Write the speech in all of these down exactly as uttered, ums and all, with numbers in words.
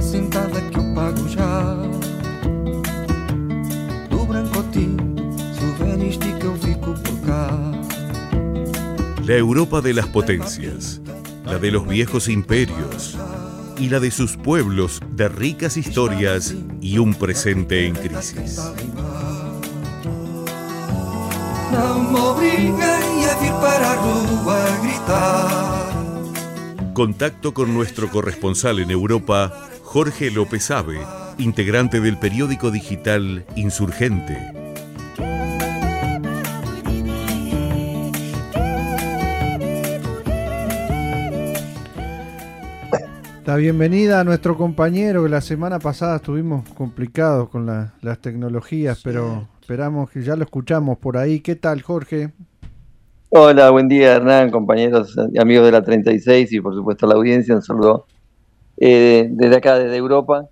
assentada que eu pago já. Do Brancotim, se o velho estica eu fico por cá. La Europa de las potencias, la de los viejos imperios y la de sus pueblos de ricas historias y un presente en crisis. Não me obriguem a vir para a rua a gritar. Contacto con nuestro corresponsal en Europa, Jorge López Abe, integrante del periódico digital Insurgente. La bienvenida a nuestro compañero, que la semana pasada estuvimos complicados con la, las tecnologías, sí, pero esperamos que ya lo escuchamos por ahí. ¿Qué tal, Jorge? Hola, buen día, Hernán, compañeros y amigos de la treinta y seis y por supuesto a la audiencia. Un saludo eh, desde acá, desde Europa.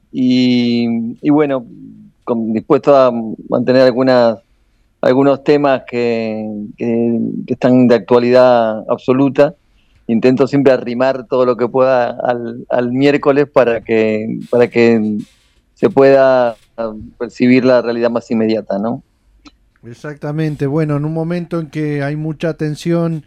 Y, y bueno, con, dispuesto a mantener algunas, algunos temas que, que, que están de actualidad absoluta. Intento siempre arrimar todo lo que pueda al, al miércoles para que, para que se pueda percibir la realidad más inmediata, ¿no? Exactamente. Bueno, en un momento en que hay mucha tensión,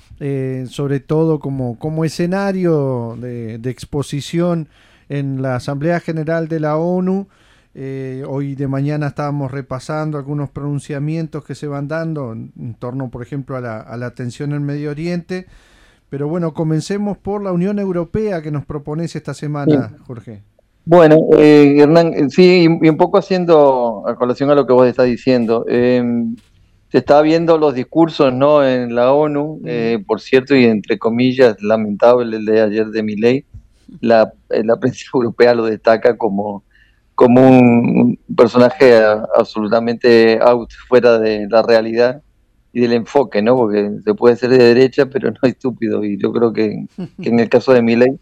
eh, sobre todo como, como escenario de, de exposición en la Asamblea General de la ONU, eh, hoy de mañana estábamos repasando algunos pronunciamientos que se van dando en, en torno, por ejemplo, a la, a la tensión en Medio Oriente. Pero bueno, comencemos por la Unión Europea que nos propones esta semana, sí. Jorge. Bueno, eh, Hernán, sí, y un poco haciendo a colación a lo que vos estás diciendo. Eh, se está viendo los discursos, ¿no?, en la ONU, eh, por cierto, y entre comillas, lamentable el de ayer de Milei. La, la prensa europea lo destaca como, como un personaje absolutamente out, fuera de la realidad y del enfoque, ¿no? Porque se puede ser de derecha, pero no estúpido, y yo creo que, que en el caso de Milei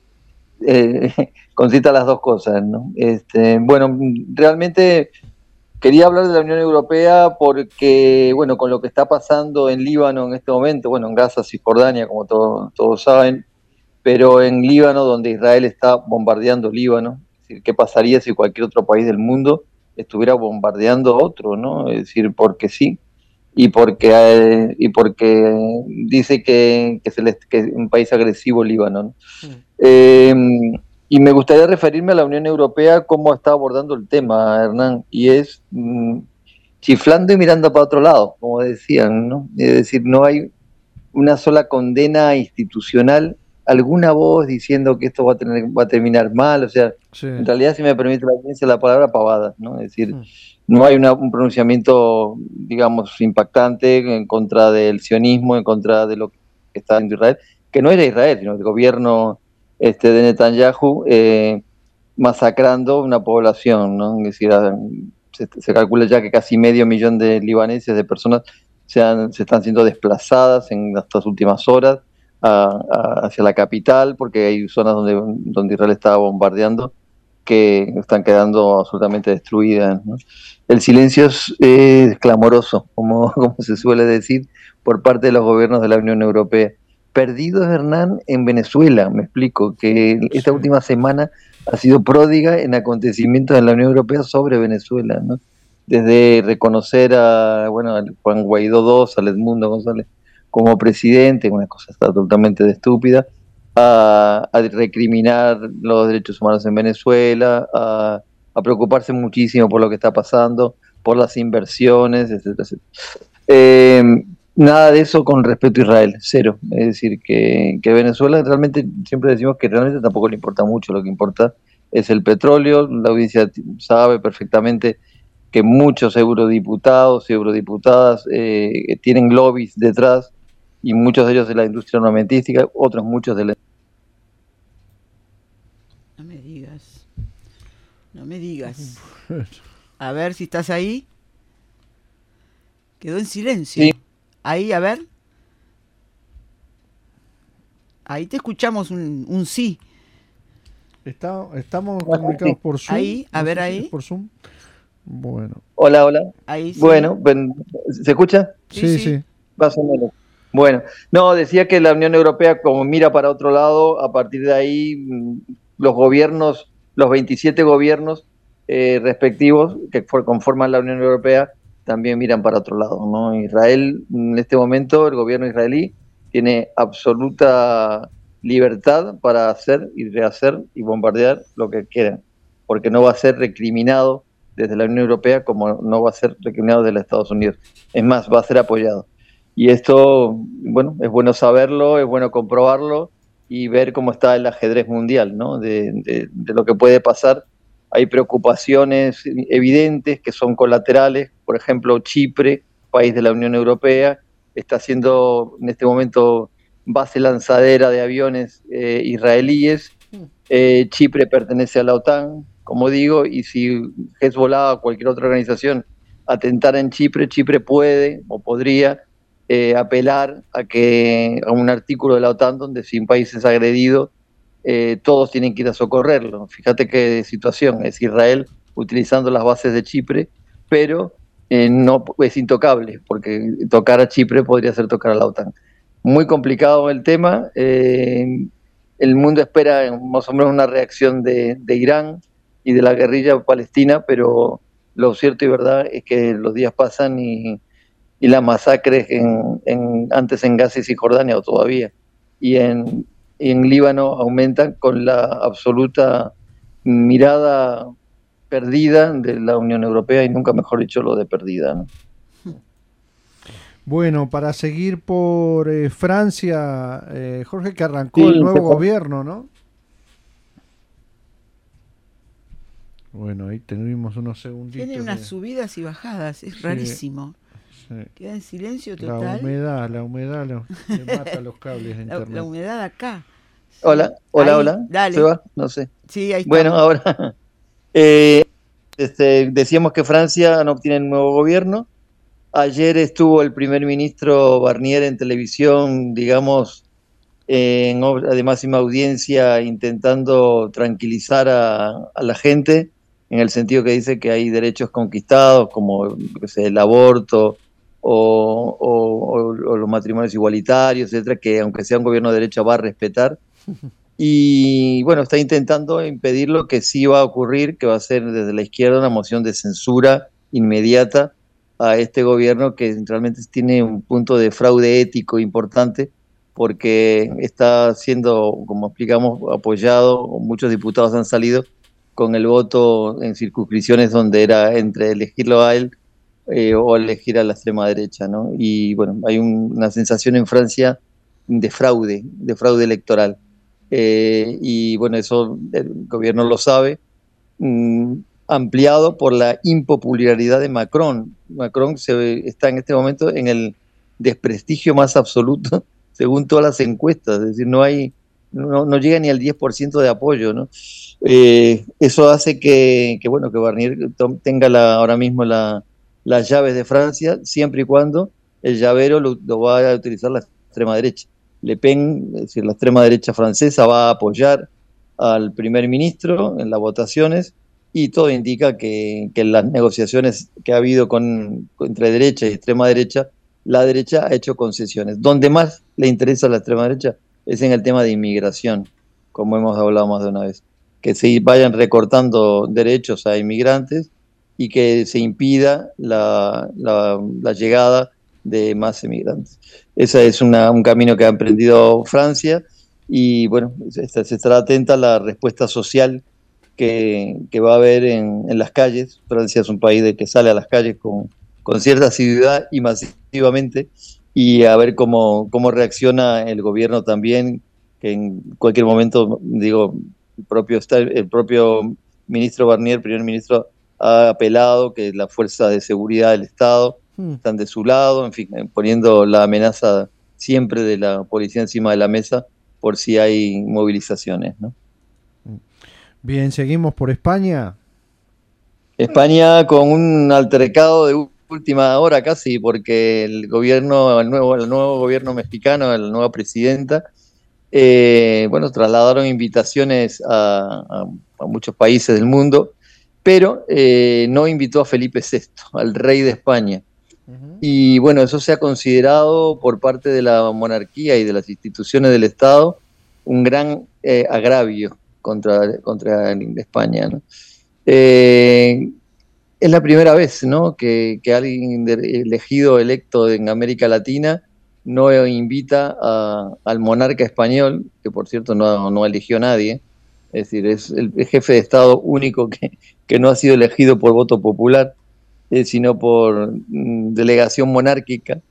eh, concita las dos cosas, ¿no? Este, bueno, realmente quería hablar de la Unión Europea porque, bueno, con lo que está pasando en Líbano en este momento, bueno, en Gaza, Cisjordania, como todo, todos saben, pero en Líbano, donde Israel está bombardeando Líbano, es decir, ¿qué pasaría si cualquier otro país del mundo estuviera bombardeando otro, ¿no? Es decir, porque sí. Y porque eh, y porque dice que, que, se les, que es un país agresivo Líbano, ¿no? Sí. Eh, y me gustaría referirme a la Unión Europea, cómo está abordando el tema, Hernán, y es mm, chiflando y mirando para otro lado, como decían, ¿no? Es decir, no hay una sola condena institucional, alguna voz diciendo que esto va a, tener, va a terminar mal, o sea, sí. En realidad, si me permite la audiencia, la palabra pavada, ¿no? Es decir, sí. No hay una, un pronunciamiento, digamos, impactante en contra del sionismo, en contra de lo que está haciendo Israel, que no era Israel, sino el gobierno este, de Netanyahu eh, masacrando una población, ¿no? Es decir, se, se calcula ya que casi medio millón de libaneses, de personas, se, han, se están siendo desplazadas en estas últimas horas a, a, hacia la capital, porque hay zonas donde, donde Israel estaba bombardeando que están quedando absolutamente destruidas, ¿no? El silencio es eh, clamoroso, como, como se suele decir, por parte de los gobiernos de la Unión Europea. Perdidos, Hernán, en Venezuela, me explico, que esta sí. última semana ha sido pródiga en acontecimientos en la Unión Europea sobre Venezuela, ¿no? Desde reconocer a, bueno, a Juan Guaidó dos, al Edmundo González como presidente, una cosa totalmente estúpida, a, a recriminar los derechos humanos en Venezuela, a, a preocuparse muchísimo por lo que está pasando, por las inversiones, etcétera, etcétera. Eh, nada de eso con respecto a Israel, cero. Es decir, que, que Venezuela realmente, siempre decimos que realmente tampoco le importa mucho, lo que importa es el petróleo. La audiencia sabe perfectamente que muchos eurodiputados y eurodiputadas eh, tienen lobbies detrás, y muchos de ellos de la industria armamentística, otros muchos de la... No me digas, no me digas. A ver si estás ahí. Quedó en silencio. Sí. Ahí, a ver. Ahí te escuchamos un, un sí. Está, estamos comunicados por Zoom. Ahí, a no ver sé ahí. Si por Zoom. Bueno. Hola, hola. Ahí sí. Bueno, ¿se escucha? Sí, sí. sí. Más o menos. Bueno, no, decía que la Unión Europea como mira para otro lado, a partir de ahí los gobiernos los veintisiete gobiernos eh, respectivos que conforman la Unión Europea también miran para otro lado, ¿no? Israel, en este momento, el gobierno israelí tiene absoluta libertad para hacer y rehacer y bombardear lo que quieran, porque no va a ser recriminado desde la Unión Europea como no va a ser recriminado desde los Estados Unidos. Es más, va a ser apoyado. Y esto, bueno, es bueno saberlo, es bueno comprobarlo y ver cómo está el ajedrez mundial, ¿no? De, de, de lo que puede pasar. Hay preocupaciones evidentes que son colaterales. Por ejemplo, Chipre, país de la Unión Europea, está siendo en este momento base lanzadera de aviones eh, israelíes. Eh, Chipre pertenece a la OTAN, como digo, y si Hezbollah o cualquier otra organización atentara en Chipre, Chipre puede o podría eh, apelar a que a un artículo de la OTAN donde si un país es agredido, eh, todos tienen que ir a socorrerlo. Fíjate qué situación, es Israel utilizando las bases de Chipre, pero eh, no es intocable, porque tocar a Chipre podría ser tocar a la OTAN. Muy complicado el tema. Eh, el mundo espera más o menos una reacción de, de Irán y de la guerrilla palestina, pero lo cierto y verdad es que los días pasan y, y las masacres en, en, antes en Gaza y Cisjordania o todavía, y en, y en Líbano aumentan con la absoluta mirada perdida de la Unión Europea, y nunca mejor dicho lo de perdida, ¿no? Bueno, para seguir por eh, Francia, eh, Jorge, que arrancó Sí, el nuevo se fue. gobierno, ¿no? Bueno, ahí tuvimos unos segunditos. Tiene unas de... subidas y bajadas, es Sí, rarísimo. sí. Queda en silencio La total. humedad, la humedad lo, le mata los cables de La, internet. la humedad acá. Sí. Hola, hola, Ahí, hola. dale. ¿Se va? No sé. Sí, ahí Bueno, estamos. ahora eh, este, decíamos que Francia no obtiene un nuevo gobierno. Ayer estuvo el primer ministro Barnier en televisión, digamos, en obra de máxima audiencia, intentando tranquilizar a, a la gente, en el sentido que dice que hay derechos conquistados, como yo qué sé, el aborto o, o, o los matrimonios igualitarios, etcétera, que aunque sea un gobierno de derecha va a respetar. Y bueno, está intentando impedir lo que sí va a ocurrir, que va a ser desde la izquierda una moción de censura inmediata a este gobierno, que realmente tiene un punto de fraude ético importante, porque está siendo, como explicamos, apoyado, muchos diputados han salido con el voto en circunscripciones donde era entre elegirlo a él eh, o elegir a la extrema derecha, ¿no? Y bueno, hay un, una sensación en Francia de fraude, de fraude electoral. Eh, y bueno, eso el gobierno lo sabe, mmm, ampliado por la impopularidad de Macron. Macron se, está en este momento en el desprestigio más absoluto, según todas las encuestas, es decir, no hay, no, no llega ni al diez por ciento de apoyo, ¿no? Eh, eso hace que, que, bueno, que Barnier tenga la, ahora mismo la, las llaves de Francia, siempre y cuando el llavero lo, lo va a utilizar la extrema derecha. Le Pen, es decir, la extrema derecha francesa, va a apoyar al primer ministro en las votaciones, y todo indica que, que en las negociaciones que ha habido con, entre derecha y extrema derecha, la derecha ha hecho concesiones. Donde más le interesa a la extrema derecha es en el tema de inmigración, como hemos hablado más de una vez, que se vayan recortando derechos a inmigrantes y que se impida la, la, la llegada de más inmigrantes. Ese es una, un camino que ha emprendido Francia, y bueno, se, se estará atenta a la respuesta social que, que va a haber en, en las calles. Francia es un país de que sale a las calles con, con cierta asiduidad y masivamente, y a ver cómo, cómo reacciona el gobierno también, que en cualquier momento, digo, el propio, el propio ministro Barnier, primer ministro, ha apelado que la fuerza de seguridad del Estado están de su lado, en fin, poniendo la amenaza siempre de la policía encima de la mesa por si hay movilizaciones, ¿no? Bien, seguimos por España. España con un altercado de última hora casi, porque el gobierno, el nuevo, el nuevo gobierno mexicano, la nueva presidenta, eh, bueno, trasladaron invitaciones a, a, a muchos países del mundo, pero eh, no invitó a Felipe sexto, al rey de España. Y bueno, eso se ha considerado por parte de la monarquía y de las instituciones del Estado un gran eh, agravio, contra, contra España, ¿no? Eh, es la primera vez, ¿no?, que, que alguien de, elegido, electo en América Latina no invita a, al monarca español, que por cierto no, no eligió nadie, es decir, es el, el jefe de Estado único que, que no ha sido elegido por voto popular, eh, sino por mm, delegación monárquica.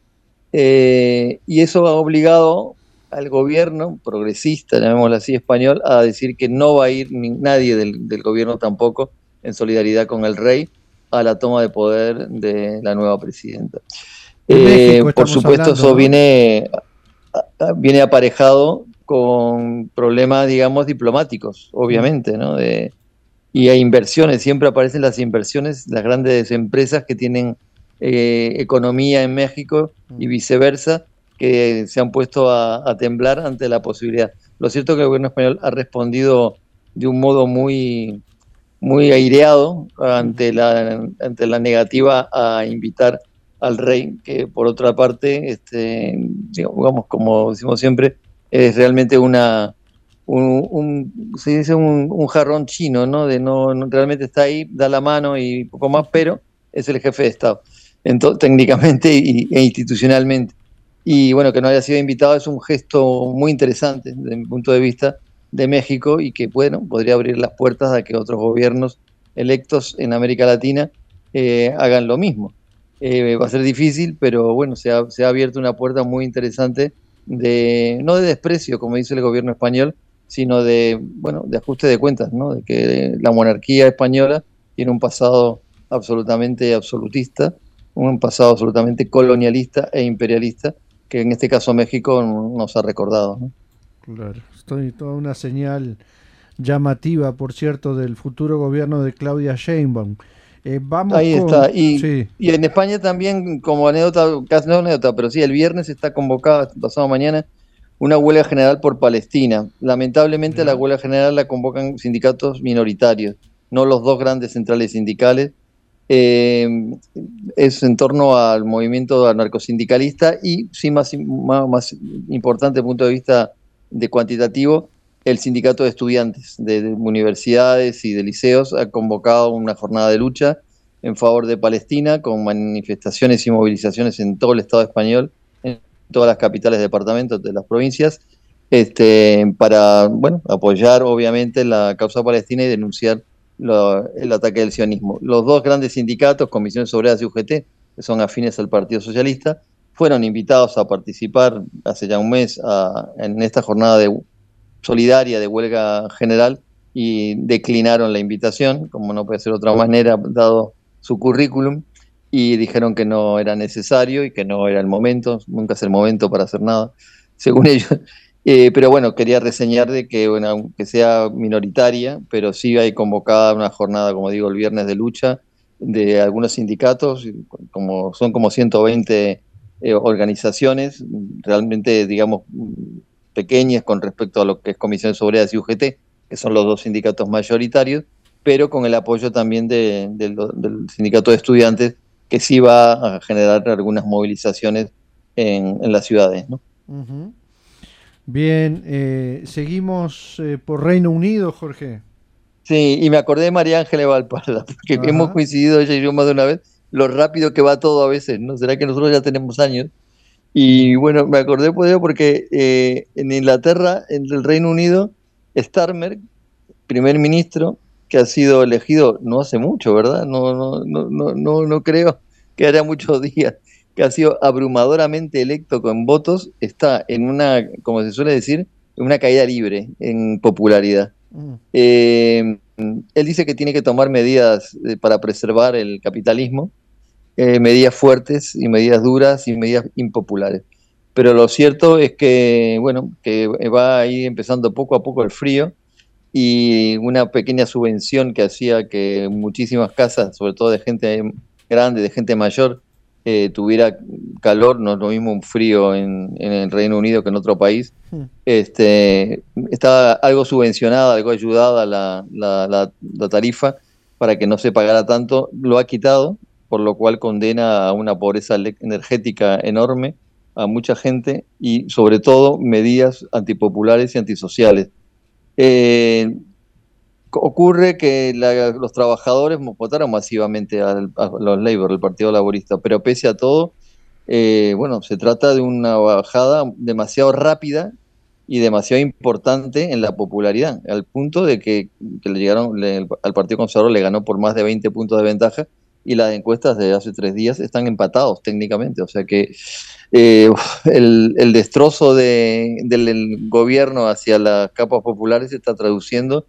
Eh, y eso ha obligado al gobierno progresista, llamémoslo así, español, a decir que no va a ir ni, nadie del, del gobierno tampoco, en solidaridad con el rey, a la toma de poder de la nueva presidenta. Eh, por supuesto, hablando, eso ¿no? viene, viene aparejado con problemas, digamos, diplomáticos, obviamente, ¿no? De, y hay inversiones, siempre aparecen las inversiones, las grandes empresas que tienen eh, economía en México y viceversa, que se han puesto a, a temblar ante la posibilidad. Lo cierto es que el gobierno español ha respondido de un modo muy, muy aireado ante la, ante la negativa a invitar al rey, que por otra parte, este, digamos, como decimos siempre, es realmente una... Un, un, se dice un, un jarrón chino, ¿no? De no, no realmente está ahí, da la mano y poco más, pero es el jefe de Estado, entonces, técnicamente y, e institucionalmente. Y bueno, que no haya sido invitado es un gesto muy interesante desde mi punto de vista de México y que, bueno, podría abrir las puertas a que otros gobiernos electos en América Latina eh, hagan lo mismo. Eh, va a ser difícil, pero bueno, se ha, se ha abierto una puerta muy interesante de, no de desprecio, como dice el gobierno español, sino de, bueno, de ajuste de cuentas, ¿no? De que la monarquía española tiene un pasado absolutamente absolutista, un pasado absolutamente colonialista e imperialista, que en este caso México nos ha recordado, ¿no? Claro, estoy toda una señal llamativa, por cierto, del futuro gobierno de Claudia Sheinbaum. Eh, vamos Ahí con... está, y, sí. y en España también, como anécdota, casi no anécdota, pero sí, el viernes está convocada, pasado mañana, una huelga general por Palestina. Lamentablemente ¿Ya? La huelga general la convocan sindicatos minoritarios, no los dos grandes centrales sindicales. Eh, es en torno al movimiento anarcosindicalista y, sí, más, más, más importante desde el punto de vista de cuantitativo, el sindicato de estudiantes de, de universidades y de liceos ha convocado una jornada de lucha en favor de Palestina, con manifestaciones y movilizaciones en todo el Estado español, en todas las capitales de departamentos de las provincias, este, para, bueno, apoyar obviamente la causa palestina y denunciar lo, el ataque del sionismo. Los dos grandes sindicatos, Comisiones Obreras y U G T, que son afines al Partido Socialista, fueron invitados a participar hace ya un mes a, en esta jornada de, solidaria de huelga general y declinaron la invitación, como no puede ser de otra manera, dado su currículum, y dijeron que no era necesario y que no era el momento, nunca es el momento para hacer nada, según ellos. Eh, pero bueno, quería reseñar de que, bueno, aunque sea minoritaria, pero sí hay convocada una jornada, como digo, el viernes de lucha de algunos sindicatos, como son como ciento veinte eh, organizaciones, realmente, digamos, pequeñas con respecto a lo que es Comisiones Obreras y U G T, que son los dos sindicatos mayoritarios, pero con el apoyo también de, de, de, del sindicato de estudiantes, que sí va a generar algunas movilizaciones en, en las ciudades, ¿no? Uh-huh. Bien, eh, seguimos eh, por Reino Unido, Jorge. Sí, y me acordé de María Ángeles Valparda, porque Ajá. hemos coincidido ella y yo más de una vez, lo rápido que va todo a veces, ¿no? ¿Será que nosotros ya tenemos años? Y bueno, me acordé por ello porque eh, en Inglaterra, en el Reino Unido, Starmer, primer ministro, que ha sido elegido no hace mucho, ¿verdad? No, no, no, no, no, no creo que haya muchos días, que ha sido abrumadoramente electo con votos, está en una, como se suele decir, en una caída libre en popularidad. Mm. Eh, él dice que tiene que tomar medidas eh, para preservar el capitalismo, eh, medidas fuertes y medidas duras y medidas impopulares. Pero lo cierto es que, bueno, que va a ir empezando poco a poco el frío, y una pequeña subvención que hacía que muchísimas casas, sobre todo de gente grande, de gente mayor, eh, tuviera calor, no es lo mismo un frío en, en el Reino Unido que en otro país, hmm. este, estaba algo subvencionada, algo ayudada la, la, la, la tarifa para que no se pagara tanto, lo ha quitado, por lo cual condena a una pobreza energética enorme a mucha gente y sobre todo medidas antipopulares y antisociales. Eh, ocurre que la, los trabajadores votaron masivamente al, a los Labour, el Partido Laborista, pero pese a todo, eh, bueno, se trata de una bajada demasiado rápida y demasiado importante en la popularidad, al punto de que, que le llegaron le, al Partido Conservador le ganó por más de veinte puntos de ventaja, y las encuestas de hace tres días están empatados técnicamente, o sea que eh, el, el destrozo de, del gobierno hacia las capas populares se está traduciendo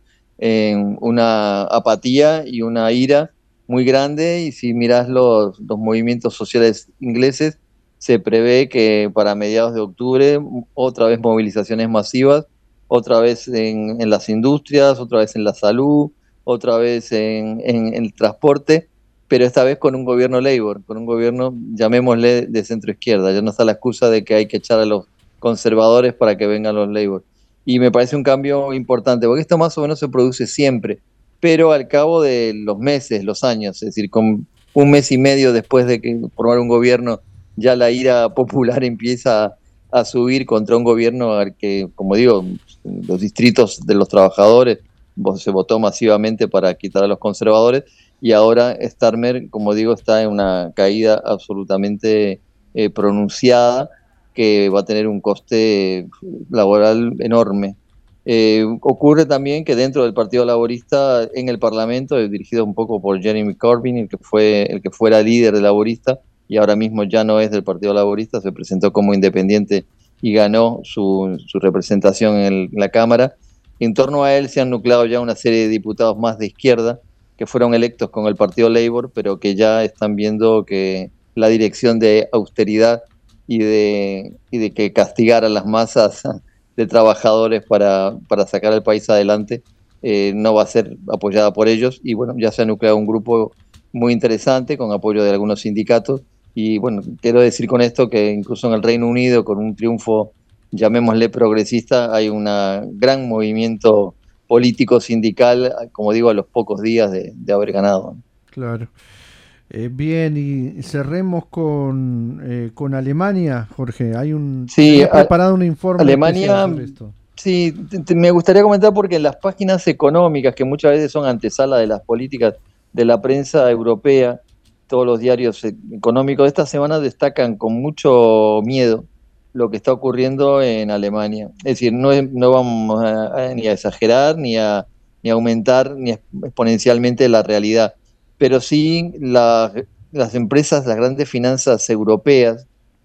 en una apatía y una ira muy grande, y si miras los, los movimientos sociales ingleses, se prevé que para mediados de octubre otra vez movilizaciones masivas, otra vez en, en las industrias, otra vez en la salud, otra vez en, en, en el transporte, pero esta vez con un gobierno Labour, con un gobierno, llamémosle, de centro izquierda. Ya no está la excusa de que hay que echar a los conservadores para que vengan los Labour. Y me parece un cambio importante, porque esto más o menos se produce siempre, pero al cabo de los meses, los años, es decir, con un mes y medio después de que formar un gobierno, ya la ira popular empieza a, a subir contra un gobierno al que, como digo, los distritos de los trabajadores se votó masivamente para quitar a los conservadores, y ahora Starmer, como digo, está en una caída absolutamente eh, pronunciada, que va a tener un coste laboral enorme. Eh, ocurre también que dentro del Partido Laborista, en el Parlamento, dirigido un poco por Jeremy Corbyn, el que fue el que fuera líder del Laborista y ahora mismo ya no es del Partido Laborista, se presentó como independiente y ganó su, su representación en, el, en la Cámara. En torno a él se han nucleado ya una serie de diputados más de izquierda que fueron electos con el Partido Labour, pero que ya están viendo que la dirección de austeridad y de, y de que castigar a las masas de trabajadores para, para sacar al país adelante eh, no va a ser apoyada por ellos, y bueno, ya se ha nucleado un grupo muy interesante con apoyo de algunos sindicatos, y bueno, quiero decir con esto que incluso en el Reino Unido, con un triunfo, llamémosle progresista, hay un gran movimiento político sindical, como digo, a los pocos días de, de haber ganado. Claro. Eh, bien, y cerremos con, eh, con Alemania, Jorge. Hay un sí, he preparado un informe Alemania, sobre esto. Sí, te, te, me gustaría comentar porque en las páginas económicas, que muchas veces son antesala de las políticas de la prensa europea, todos los diarios económicos de esta semana destacan con mucho miedo lo que está ocurriendo en Alemania. Es decir, no, es, no vamos a, a, ni a exagerar, ni a, ni a aumentar ni exponencialmente la realidad, pero sí la, las empresas, las grandes finanzas europeas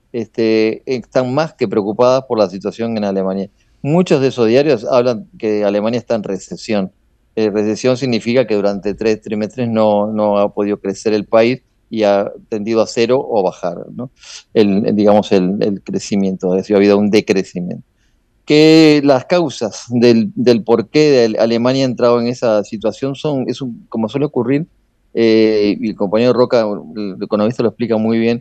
este, están más que preocupadas por la situación en Alemania. Muchos de esos diarios hablan que Alemania está en recesión. Eh, recesión significa que durante tres trimestres no, no ha podido crecer el país y ha tendido a cero o bajar, ¿no? el, digamos, el, el crecimiento, es decir, ha habido un decrecimiento. Que las causas del, del por qué de Alemania ha entrado en esa situación son, es un, como suele ocurrir, eh, y el compañero Roca, el economista, lo explica muy bien,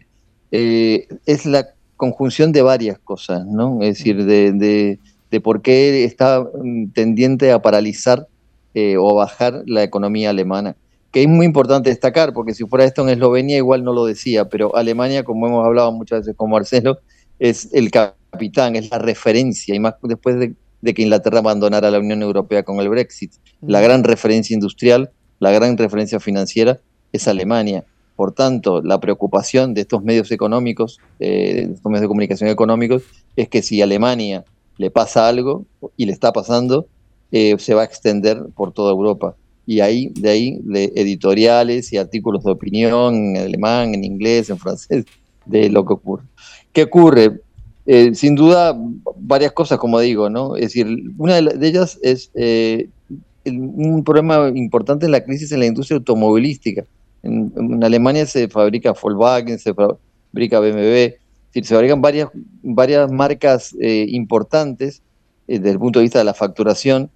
eh, es la conjunción de varias cosas, ¿no? Es decir, de, de, de por qué está tendiente a paralizar eh, o bajar la economía alemana, que es muy importante destacar, porque si fuera esto en Eslovenia igual no lo decía, pero Alemania, como hemos hablado muchas veces con Marcelo, es el capitán, es la referencia, y más después de, de que Inglaterra abandonara la Unión Europea con el Brexit. La gran referencia industrial, la gran referencia financiera es Alemania. Por tanto, la preocupación de estos medios económicos, eh, de estos medios de comunicación económicos, es que si a Alemania le pasa algo, y le está pasando, eh, se va a extender por toda Europa. Y ahí, de ahí, de editoriales y artículos de opinión en alemán, en inglés, en francés, de lo que ocurre. ¿Qué ocurre? Eh, sin duda, varias cosas, como digo, ¿no? Es decir, una de, de ellas es eh, el, un problema importante en la crisis en la industria automovilística. En, en Alemania se fabrica Volkswagen, se fabrica B M W, es decir, se fabrican varias, varias marcas eh, importantes eh, desde el punto de vista de la facturación,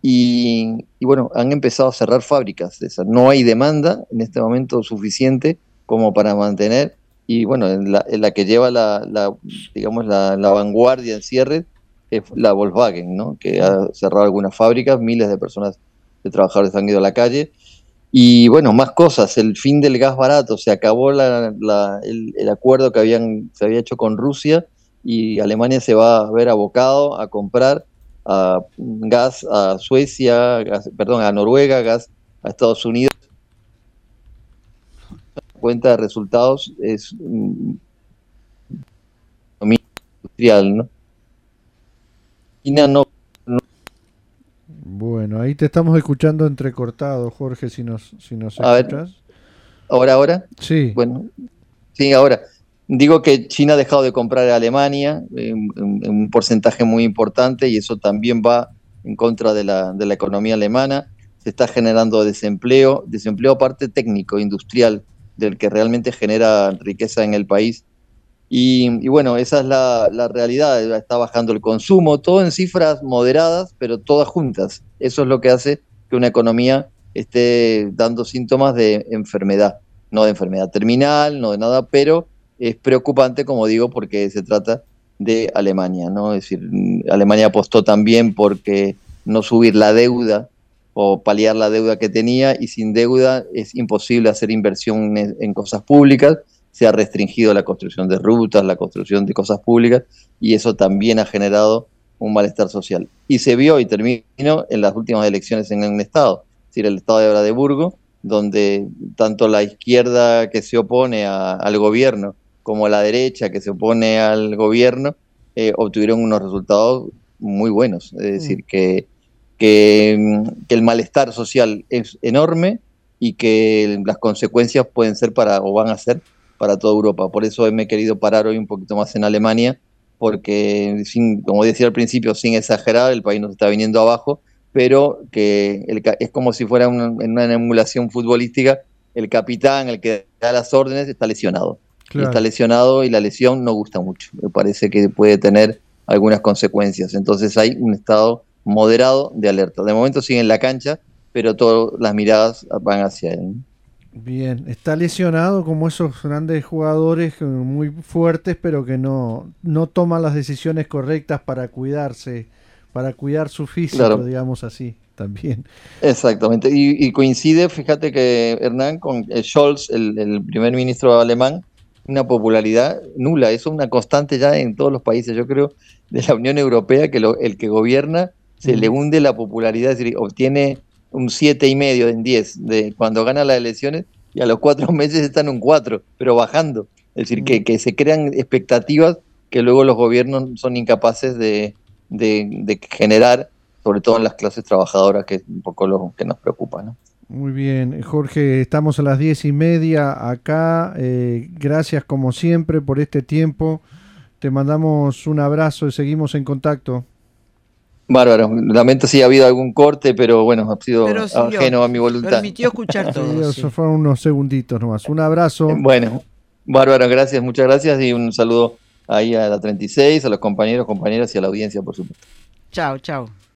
y, y bueno, han empezado a cerrar fábricas. Esa. No hay demanda en este momento suficiente como para mantener, y bueno, en la, en la que lleva la, la digamos, la, la vanguardia en cierre es la Volkswagen, ¿no? Que ha cerrado algunas fábricas, miles de personas, de trabajadores han ido a la calle. Y bueno, más cosas, el fin del gas barato, se acabó la, la, el, el acuerdo que habían, se había hecho con Rusia, y Alemania se va a ver abocado a comprar a gas a Suecia, gas, perdón, a Noruega, gas a Estados Unidos. La cuenta de resultados es um, industrial, ¿no? China no. Bueno, ahí te estamos escuchando entrecortado, Jorge, si nos, si nos A escuchas. ver, ahora, ahora. Sí. Bueno, sí, ahora. Digo que China ha dejado de comprar a Alemania en, en, en un porcentaje muy importante y eso también va en contra de la, de la economía alemana. Se está generando desempleo, desempleo aparte técnico, industrial, del que realmente genera riqueza en el país. Y, y bueno, esa es la, la realidad, está bajando el consumo, todo en cifras moderadas, pero todas juntas. Eso es lo que hace que una economía esté dando síntomas de enfermedad, no de enfermedad terminal, no de nada, pero es preocupante, como digo, porque se trata de Alemania, ¿no? Es decir, Alemania apostó también porque no subir la deuda o paliar la deuda que tenía, y sin deuda es imposible hacer inversión en, en cosas públicas. Se ha restringido la construcción de rutas, la construcción de cosas públicas, y eso también ha generado un malestar social. Y se vio y terminó en las últimas elecciones en un estado, es decir, el estado de Brandeburgo, donde tanto la izquierda que se opone a, al gobierno como la derecha que se opone al gobierno eh, obtuvieron unos resultados muy buenos. Es decir, mm. que, que, que el malestar social es enorme y que las consecuencias pueden ser para, o van a ser para toda Europa. Por eso me he querido parar hoy un poquito más en Alemania, porque, sin, como decía al principio, sin exagerar, el país nos está viniendo abajo, pero que el, es como si fuera una, una emulación futbolística, el capitán, el que da las órdenes, está lesionado. Claro. Y está lesionado y la lesión no gusta mucho. Me parece que puede tener algunas consecuencias. Entonces hay un estado moderado de alerta. De momento sigue en la cancha, pero todas las miradas van hacia él. Bien, está lesionado como esos grandes jugadores muy fuertes, pero que no, no toman las decisiones correctas para cuidarse, para cuidar su físico, claro. Digamos así, también. Exactamente, y, y coincide, fíjate que Hernán, con Scholz, el, el primer ministro alemán, una popularidad nula. Eso es una constante ya en todos los países, yo creo, de la Unión Europea, que lo, el que gobierna se uh-huh. le hunde la popularidad, es decir, obtiene un siete y medio en diez de cuando gana las elecciones, y a los cuatro meses están un cuatro, pero bajando. Es decir, uh-huh. que, que se crean expectativas que luego los gobiernos son incapaces de, de, de generar, sobre todo en las clases trabajadoras, que es un poco lo que nos preocupa, ¿no? Muy bien, Jorge, estamos a las diez y media acá. Eh, gracias como siempre por este tiempo. Te mandamos un abrazo y seguimos en contacto. Bárbaro, lamento si ha habido algún corte, pero bueno, ha sido pero sí, ajeno yo, a mi voluntad. Permitió escuchar todo. Sí, sí. Fueron unos segunditos nomás. Un abrazo. Bueno, bárbaro, gracias, muchas gracias y un saludo ahí a la treinta y seis, a los compañeros, compañeras y a la audiencia, por supuesto. Chao, chao.